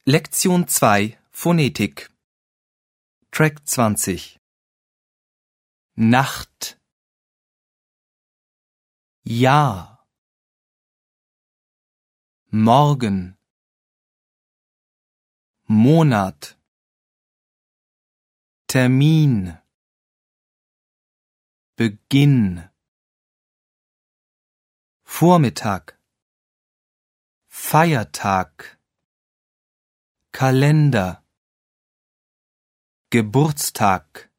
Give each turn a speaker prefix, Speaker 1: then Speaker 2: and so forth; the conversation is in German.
Speaker 1: Lektion 2 Phonetik Track 20 Nacht Jahr Morgen Monat Termin Beginn Vormittag Feiertag Kalender Geburtstag